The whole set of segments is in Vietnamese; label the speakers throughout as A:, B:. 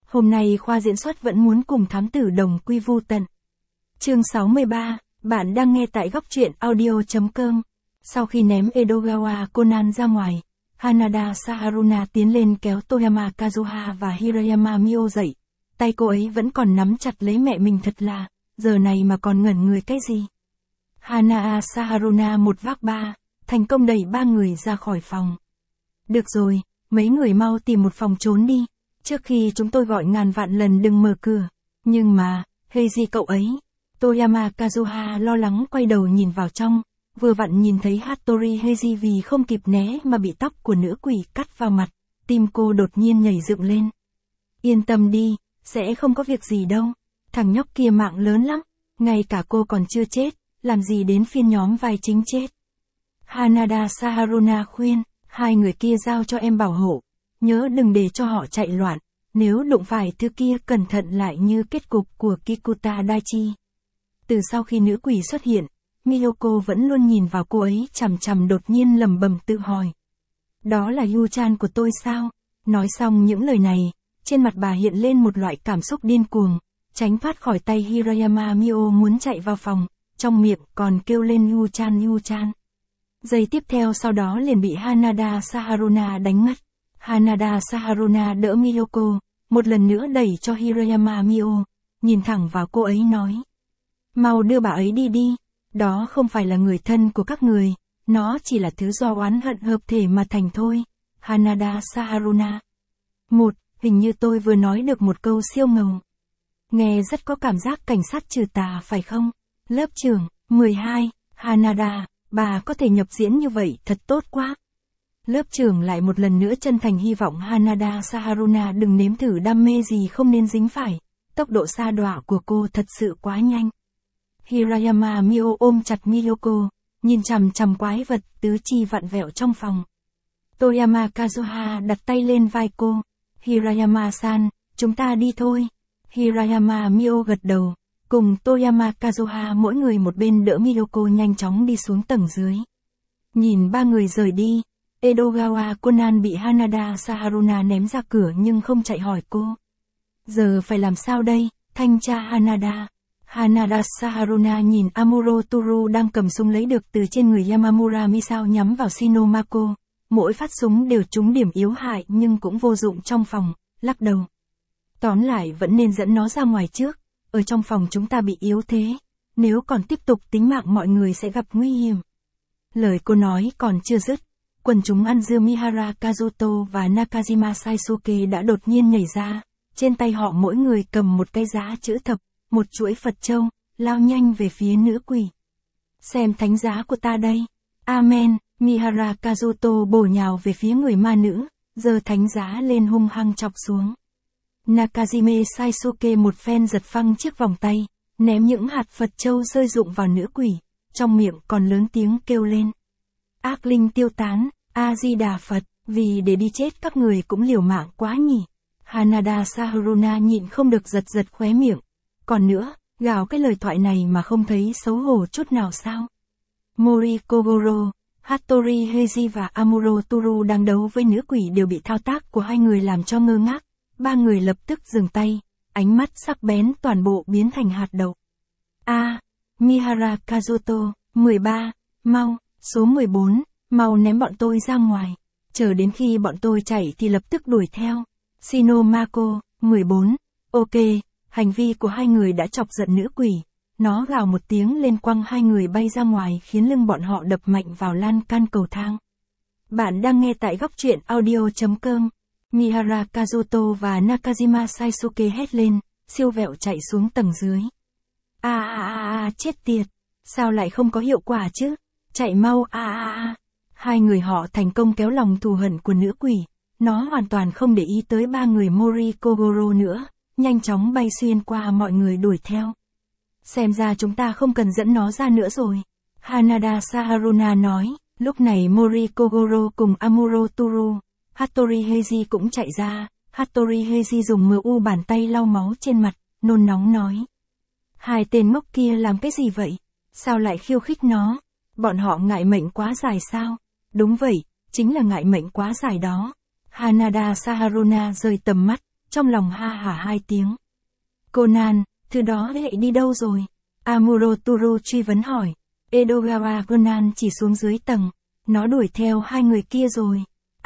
A: Hôm nay khoa diễn xuất vẫn muốn cùng thám tử đồng quy vu tận. Chương 63, bạn đang nghe tại góc truyện audio.com. Sau khi ném Edogawa Conan ra ngoài, Hanada Saharuna tiến lên kéo Toyama Kazuha và Hirayama Mio dậy. Tay cô ấy vẫn còn nắm chặt lấy mẹ mình thật là, giờ này mà còn ngẩn người cái gì. Hanada Saharuna một vác ba, thành công đẩy ba người ra khỏi phòng. Được rồi, mấy người mau tìm một phòng trốn đi, trước khi chúng tôi gọi ngàn vạn lần đừng mở cửa. Nhưng mà, Heiji cậu ấy. Toyama Kazuha lo lắng quay đầu nhìn vào trong, vừa vặn nhìn thấy Hattori Heiji vì không kịp né mà bị tóc của nữ quỷ cắt vào mặt, tim cô đột nhiên nhảy dựng lên. Yên tâm đi, sẽ không có việc gì đâu, thằng nhóc kia mạng lớn lắm, ngay cả cô còn chưa chết, làm gì đến phiên nhóm vai chính chết. Hanada Saharuna khuyên, hai người kia giao cho em bảo hộ, nhớ đừng để cho họ chạy loạn, nếu đụng phải thứ kia cẩn thận lại như kết cục của Kikuta Daichi. Từ sau khi nữ quỷ xuất hiện, Miyoko vẫn luôn nhìn vào cô ấy chằm chằm, đột nhiên lẩm bẩm tự hỏi. Đó là Yu-chan của tôi sao? Nói xong những lời này, trên mặt bà hiện lên một loại cảm xúc điên cuồng, tránh thoát khỏi tay Hirayama Mio muốn chạy vào phòng, trong miệng còn kêu lên Yu-chan Yu-chan. Giây tiếp theo sau đó liền bị Hanada Saharuna đánh ngất. Hanada Saharuna đỡ Miyoko, một lần nữa đẩy cho Hirayama Mio, nhìn thẳng vào cô ấy nói. Mau đưa bà ấy đi, đó không phải là người thân của các người, nó chỉ là thứ do oán hận hợp thể mà thành thôi. Hanada Saharuna. Hình như tôi vừa nói được một câu siêu ngầu. Nghe rất có cảm giác cảnh sát trừ tà phải không? Lớp trưởng, 12, Hanada, bà có thể nhập diễn như vậy thật tốt quá. Lớp trưởng lại một lần nữa chân thành hy vọng Hanada Saharuna đừng nếm thử đam mê gì không nên dính phải. Tốc độ sa đọa của cô thật sự quá nhanh. Hirayama Mio ôm chặt Miyoko, nhìn chằm chằm quái vật tứ chi vặn vẹo trong phòng. Toyama Kazuha đặt tay lên vai cô. Hirayama-san, chúng ta đi thôi. Hirayama Mio gật đầu, cùng Toyama Kazuha mỗi người một bên đỡ Miyoko nhanh chóng đi xuống tầng dưới. Nhìn ba người rời đi, Edogawa Conan bị Hanada Saharuna ném ra cửa nhưng không chạy hỏi cô. Giờ phải làm sao đây, thanh tra Hanada? Hanada Saharuna nhìn Amuro Toru đang cầm súng lấy được từ trên người Yamamura Misao nhắm vào Shinomako. Mỗi phát súng đều trúng điểm yếu hại nhưng cũng vô dụng trong phòng, lắc đầu. Tóm lại vẫn nên dẫn nó ra ngoài trước, ở trong phòng chúng ta bị yếu thế, nếu còn tiếp tục tính mạng mọi người sẽ gặp nguy hiểm. Lời cô nói còn chưa dứt, quần chúng ăn dưa Mihara Kazuto và Nakajima Saisuke đã đột nhiên nhảy ra, trên tay họ mỗi người cầm một cái giá chữ thập, một chuỗi Phật châu, lao nhanh về phía nữ quỷ. Xem thánh giá của ta đây. Amen. Mihara Kazuto bổ nhào về phía người ma nữ, giơ thánh giá lên hung hăng chọc xuống. Nakajime Saisuke một phen giật phăng chiếc vòng tay, ném những hạt Phật châu rơi rụng vào nữ quỷ, trong miệng còn lớn tiếng kêu lên. Ác linh tiêu tán, A-di-đà Phật, vì để đi chết các người cũng liều mạng quá nhỉ. Hanada Saharuna nhịn không được giật giật khóe miệng. Còn nữa, gào cái lời thoại này mà không thấy xấu hổ chút nào sao? Mori Kogoro, Hattori Heiji và Amuro Toru đang đấu với nữ quỷ đều bị thao tác của hai người làm cho ngơ ngác. Ba người lập tức dừng tay, ánh mắt sắc bén toàn bộ biến thành hạt đậu. Mihara Kazuto, 13, mau, số 14, mau ném bọn tôi ra ngoài. Chờ đến khi bọn tôi chạy thì lập tức đuổi theo. Shinomako, 14, ok, hành vi của hai người đã chọc giận nữ quỷ. Nó gào một tiếng lên quăng hai người bay ra ngoài khiến lưng bọn họ đập mạnh vào lan can cầu thang. Bạn đang nghe tại góc truyện audio.com. Mihara Kazuto và Nakajima Saisuke hét lên, siêu vẹo chạy xuống tầng dưới. Chết tiệt, sao lại không có hiệu quả chứ? Chạy mau Hai người họ thành công kéo lòng thù hận của nữ quỷ. Nó hoàn toàn không để ý tới ba người Mori Kogoro nữa, nhanh chóng bay xuyên qua mọi người đuổi theo. Xem ra chúng ta không cần dẫn nó ra nữa rồi. Hanada Saharuna nói, lúc này Mori Kogoro cùng Amuro Toru, Hattori Heiji cũng chạy ra. Hattori Heiji dùng mu bàn tay lau máu trên mặt, nôn nóng nói. Hai tên ngốc kia làm cái gì vậy? Sao lại khiêu khích nó? Bọn họ ngại mệnh quá dài sao? Đúng vậy, chính là ngại mệnh quá dài đó. Hanada Saharuna rời tầm mắt, trong lòng ha hả hai tiếng. Conan, thứ đó lại đi đâu rồi? Amuro Toru truy vấn hỏi. Edogawa Conan chỉ xuống dưới tầng. Nó đuổi theo hai người kia rồi.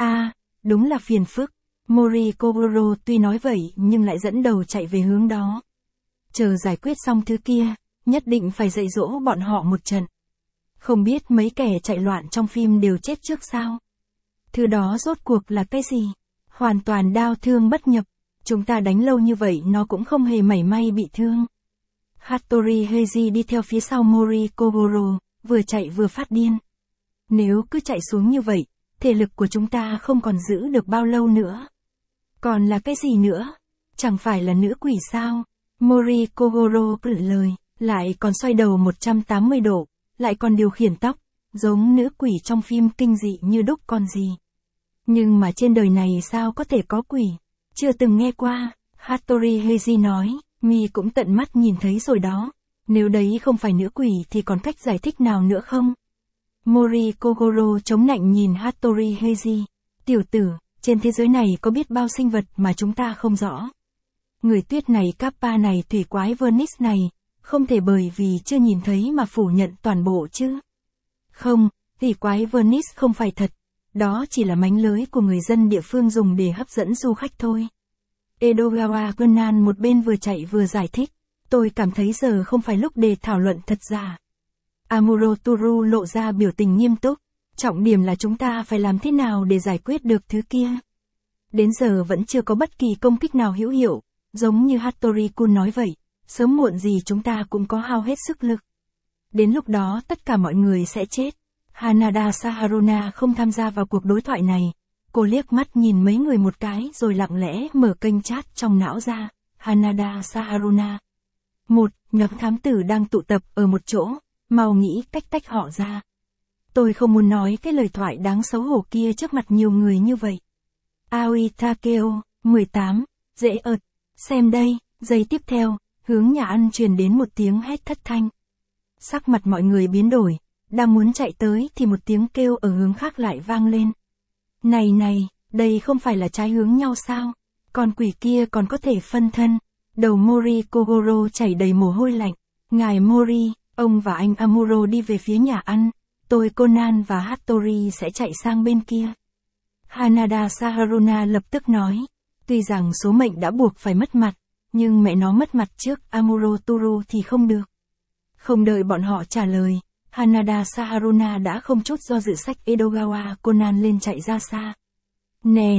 A: Đúng là phiền phức. Mori Kogoro tuy nói vậy nhưng lại dẫn đầu chạy về hướng đó. Chờ giải quyết xong thứ kia, nhất định phải dạy dỗ bọn họ một trận. Không biết mấy kẻ chạy loạn trong phim đều chết trước sao? Thứ đó rốt cuộc là cái gì? Hoàn toàn đau thương bất nhập. Chúng ta đánh lâu như vậy nó cũng không hề mảy may bị thương. Hattori Heiji đi theo phía sau Mori Kogoro, vừa chạy vừa phát điên. Nếu cứ chạy xuống như vậy, thể lực của chúng ta không còn giữ được bao lâu nữa. Còn là cái gì nữa? Chẳng phải là nữ quỷ sao? Mori Kogoro cử lời, lại còn xoay đầu 180 độ, lại còn điều khiển tóc, giống nữ quỷ trong phim kinh dị như đúc con gì. Nhưng mà trên đời này sao có thể có quỷ? Chưa từng nghe qua, Hattori Heiji nói, mi cũng tận mắt nhìn thấy rồi đó. Nếu đấy không phải nữ quỷ thì còn cách giải thích nào nữa không? Mori Kogoro chống nạnh nhìn Hattori Heiji. Tiểu tử, trên thế giới này có biết bao sinh vật mà chúng ta không rõ. Người tuyết này, Kappa này, thủy quái Vernix này, không thể bởi vì chưa nhìn thấy mà phủ nhận toàn bộ chứ. Không, thủy quái Vernix không phải thật. Đó chỉ là mánh lới của người dân địa phương dùng để hấp dẫn du khách thôi. Edogawa Conan một bên vừa chạy vừa giải thích. Tôi cảm thấy giờ không phải lúc để thảo luận thật giả. Amuro Toru lộ ra biểu tình nghiêm túc. Trọng điểm là chúng ta phải làm thế nào để giải quyết được thứ kia. Đến giờ vẫn chưa có bất kỳ công kích nào hữu hiệu. Giống như Hattori-kun nói vậy. Sớm muộn gì chúng ta cũng có hao hết sức lực. Đến lúc đó tất cả mọi người sẽ chết. Hanada Saharuna không tham gia vào cuộc đối thoại này. Cô liếc mắt nhìn mấy người một cái rồi lặng lẽ mở kênh chat trong não ra. Hanada Saharuna. Một nhóm thám tử đang tụ tập ở một chỗ. Mau nghĩ cách tách họ ra. Tôi không muốn nói cái lời thoại đáng xấu hổ kia trước mặt nhiều người như vậy. Aoi Takeo, 18, dễ ợt. Xem đây, giây tiếp theo, hướng nhà ăn truyền đến một tiếng hét thất thanh. Sắc mặt mọi người biến đổi. Đang muốn chạy tới thì một tiếng kêu ở hướng khác lại vang lên. Này này, đây không phải là trái hướng nhau sao? Con quỷ kia còn có thể phân thân. Đầu Mori Kogoro chảy đầy mồ hôi lạnh. Ngài Mori, ông và anh Amuro đi về phía nhà ăn. Tôi Conan và Hattori sẽ chạy sang bên kia. Hanada Saharuna lập tức nói. Tuy rằng số mệnh đã buộc phải mất mặt, nhưng mẹ nó mất mặt trước Amuro Toru thì không được. Không đợi bọn họ trả lời. Hanada Saharuna đã không chút do dự xách Edogawa Conan lên chạy ra xa. Nè,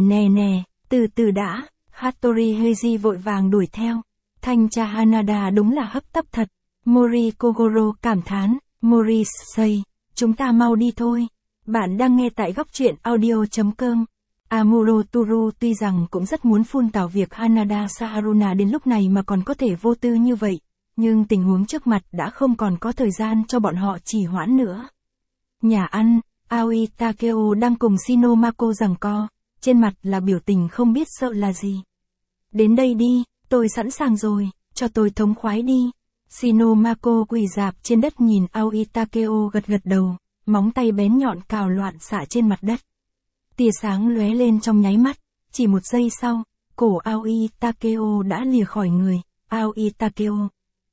A: từ từ đã, Hattori Heiji vội vàng đuổi theo. Thanh tra Hanada đúng là hấp tấp thật. Mori Kogoro cảm thán, Mori-say, chúng ta mau đi thôi. Bạn đang nghe tại góc truyện audio.com. Amuro Toru tuy rằng cũng rất muốn phun tảo việc Hanada Saharuna đến lúc này mà còn có thể vô tư như vậy. Nhưng tình huống trước mặt đã không còn có thời gian cho bọn họ trì hoãn nữa. Nhà ăn, Aoi Takeo đang cùng Shinomako giằng co, trên mặt là biểu tình không biết sợ là gì. Đến đây đi, tôi sẵn sàng rồi, cho tôi thống khoái đi. Shinomako quỳ rạp trên đất nhìn Aoi Takeo gật gật đầu, móng tay bén nhọn cào loạn xạ trên mặt đất. Tia sáng lóe lên trong nháy mắt, chỉ một giây sau, cổ Aoi Takeo đã lìa khỏi người. Aoi Takeo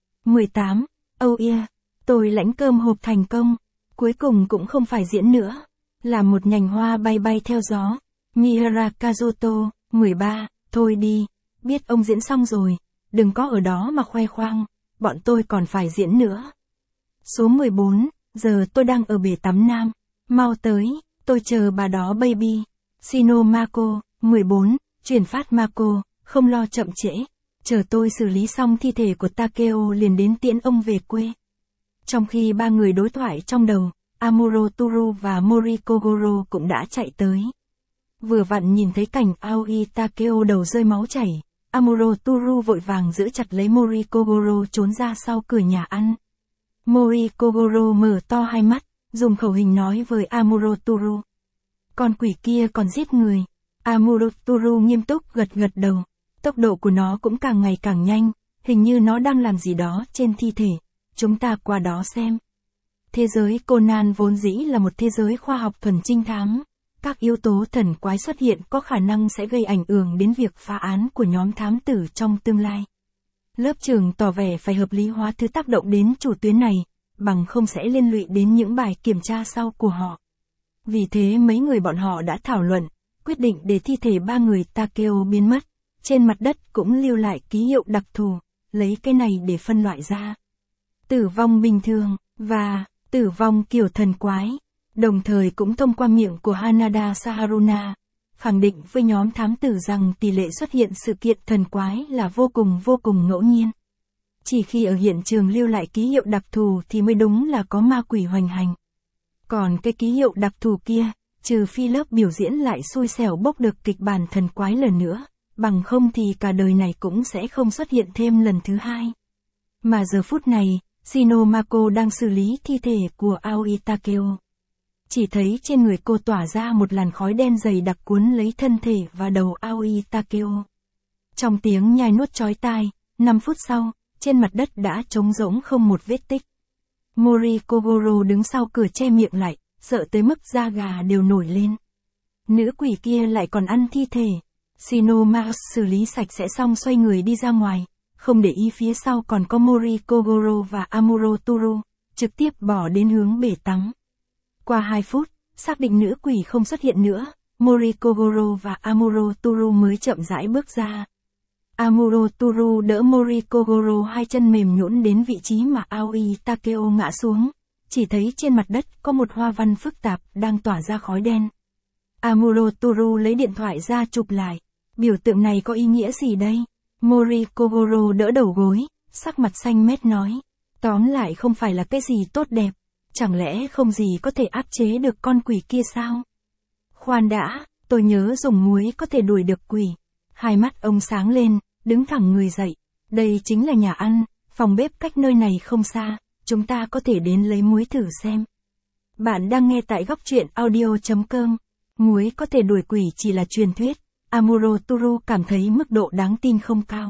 A: 18, oh yeah, tôi lãnh cơm hộp thành công, cuối cùng cũng không phải diễn nữa, là một nhành hoa bay bay theo gió. Mihara Kazuto, 13, thôi đi, biết ông diễn xong rồi, đừng có ở đó mà khoe khoang, bọn tôi còn phải diễn nữa. Số 14, giờ tôi đang ở bể tắm nam, mau tới, tôi chờ bà đó baby. Shinomako, 14, chuyển phát Mako, không lo chậm trễ. Chờ tôi xử lý xong thi thể của Takeo liền đến tiễn ông về quê. Trong khi ba người đối thoại trong đầu, Amuro Toru và Mori Kogoro cũng đã chạy tới. Vừa vặn nhìn thấy cảnh Aoi Takeo đầu rơi máu chảy, Amuro Toru vội vàng giữ chặt lấy Mori Kogoro trốn ra sau cửa nhà ăn. Mori Kogoro mở to hai mắt, dùng khẩu hình nói với Amuro Toru. Con quỷ kia còn giết người. Amuro Toru nghiêm túc gật gật đầu. Tốc độ của nó cũng càng ngày càng nhanh, hình như nó đang làm gì đó trên thi thể. Chúng ta qua đó xem. Thế giới Conan vốn dĩ là một thế giới khoa học thuần trinh thám. Các yếu tố thần quái xuất hiện có khả năng sẽ gây ảnh hưởng đến việc phá án của nhóm thám tử trong tương lai. Lớp trường tỏ vẻ phải hợp lý hóa thứ tác động đến chủ tuyến này, bằng không sẽ liên lụy đến những bài kiểm tra sau của họ. Vì thế mấy người bọn họ đã thảo luận, quyết định để thi thể 3 người Takeo biến mất. Trên mặt đất cũng lưu lại ký hiệu đặc thù, lấy cái này để phân loại ra. Tử vong bình thường, và tử vong kiểu thần quái. Đồng thời cũng thông qua miệng của Hanada Saharuna, khẳng định với nhóm thám tử rằng tỷ lệ xuất hiện sự kiện thần quái là vô cùng ngẫu nhiên. Chỉ khi ở hiện trường lưu lại ký hiệu đặc thù thì mới đúng là có ma quỷ hoành hành. Còn cái ký hiệu đặc thù kia, trừ phi lớp biểu diễn lại xui xẻo bốc được kịch bản thần quái lần nữa, bằng không thì cả đời này cũng sẽ không xuất hiện thêm lần thứ hai. Mà giờ phút này, Shinomako đang xử lý thi thể của Aoi Takeo. Chỉ thấy trên người cô tỏa ra một làn khói đen dày đặc cuốn lấy thân thể và đầu Aoi Takeo. Trong tiếng nhai nuốt chói tai, 5 phút sau, trên mặt đất đã trống rỗng không một vết tích. Mori Kogoro đứng sau cửa che miệng lại, sợ tới mức da gà đều nổi lên. Nữ quỷ kia lại còn ăn thi thể. Shinomako xử lý sạch sẽ xong xoay người đi ra ngoài, không để ý phía sau còn có Mori Kogoro và Amuro Toru, trực tiếp bỏ đến hướng bể tắm. Qua 2 phút, xác định nữ quỷ không xuất hiện nữa, Mori Kogoro và Amuro Toru mới chậm rãi bước ra. Amuro Toru đỡ Mori Kogoro, hai chân mềm nhũn đến vị trí mà Aoi Takeo ngã xuống, chỉ thấy trên mặt đất có một hoa văn phức tạp đang tỏa ra khói đen. Amuro Toru lấy điện thoại ra chụp lại. Biểu tượng này có ý nghĩa gì đây? Mori Kogoro đỡ đầu gối, sắc mặt xanh mét nói. Tóm lại không phải là cái gì tốt đẹp. Chẳng lẽ không gì có thể áp chế được con quỷ kia sao? Khoan đã, tôi nhớ dùng muối có thể đuổi được quỷ. Hai mắt ông sáng lên, đứng thẳng người dậy. Đây chính là nhà ăn, phòng bếp cách nơi này không xa, chúng ta có thể đến lấy muối thử xem. Bạn đang nghe tại góc truyện audio.com. Muối có thể đuổi quỷ chỉ là truyền thuyết. Amuro Toru cảm thấy mức độ đáng tin không cao.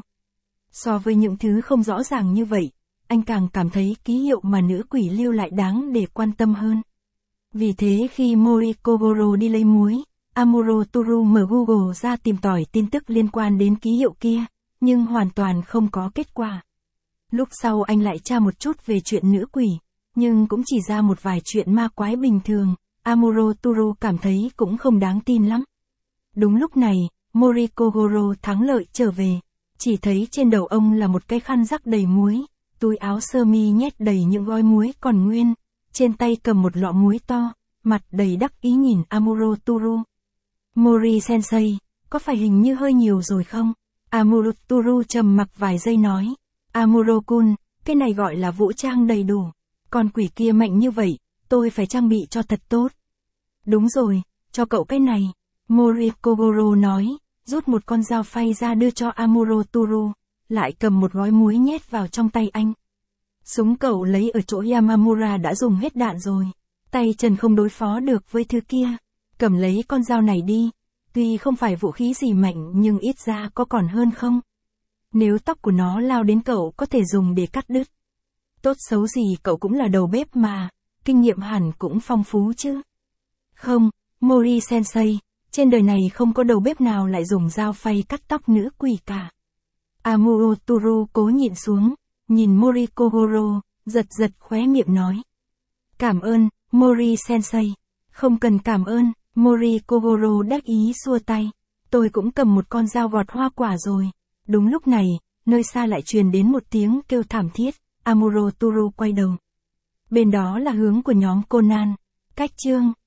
A: So với những thứ không rõ ràng như vậy, anh càng cảm thấy ký hiệu mà nữ quỷ lưu lại đáng để quan tâm hơn. Vì thế khi Mori Kogoro đi lấy muối, Amuro Toru mở Google ra tìm tòi tin tức liên quan đến ký hiệu kia, nhưng hoàn toàn không có kết quả. Lúc sau anh lại tra một chút về chuyện nữ quỷ, nhưng cũng chỉ ra một vài chuyện ma quái bình thường, Amuro Toru cảm thấy cũng không đáng tin lắm. Đúng lúc này, Mori Kogoro thắng lợi trở về, chỉ thấy trên đầu ông là một cái khăn rắc đầy muối, túi áo sơ mi nhét đầy những gói muối còn nguyên, trên tay cầm một lọ muối to, mặt đầy đắc ý nhìn Amuro Toru. Mori sensei, có phải hình như hơi nhiều rồi không? Amuro Toru trầm mặc vài giây nói. Amuro-kun, cái này gọi là vũ trang đầy đủ. Con quỷ kia mạnh như vậy, tôi phải trang bị cho thật tốt. Đúng rồi, cho cậu cái này. Mori Kogoro nói, rút một con dao phay ra đưa cho Amuro Toru, lại cầm một gói muối nhét vào trong tay anh. Súng cậu lấy ở chỗ Yamamura đã dùng hết đạn rồi. Tay chân không đối phó được với thứ kia. Cầm lấy con dao này đi. Tuy không phải vũ khí gì mạnh nhưng ít ra có còn hơn không? Nếu tóc của nó lao đến cậu có thể dùng để cắt đứt. Tốt xấu gì cậu cũng là đầu bếp mà, kinh nghiệm hẳn cũng phong phú chứ. Không, Mori sensei, trên đời này không có đầu bếp nào lại dùng dao phay cắt tóc nữ quỷ cả. Amuro Toru cố nhịn xuống, nhìn Mori Kogoro, giật khóe miệng nói. Cảm ơn, Mori sensei. Không cần cảm ơn, Mori Kogoro đắc ý xua tay. Tôi cũng cầm một con dao gọt hoa quả rồi. Đúng lúc này, nơi xa lại truyền đến một tiếng kêu thảm thiết, Amuro Toru quay đầu. Bên đó là hướng của nhóm Conan. Cách chương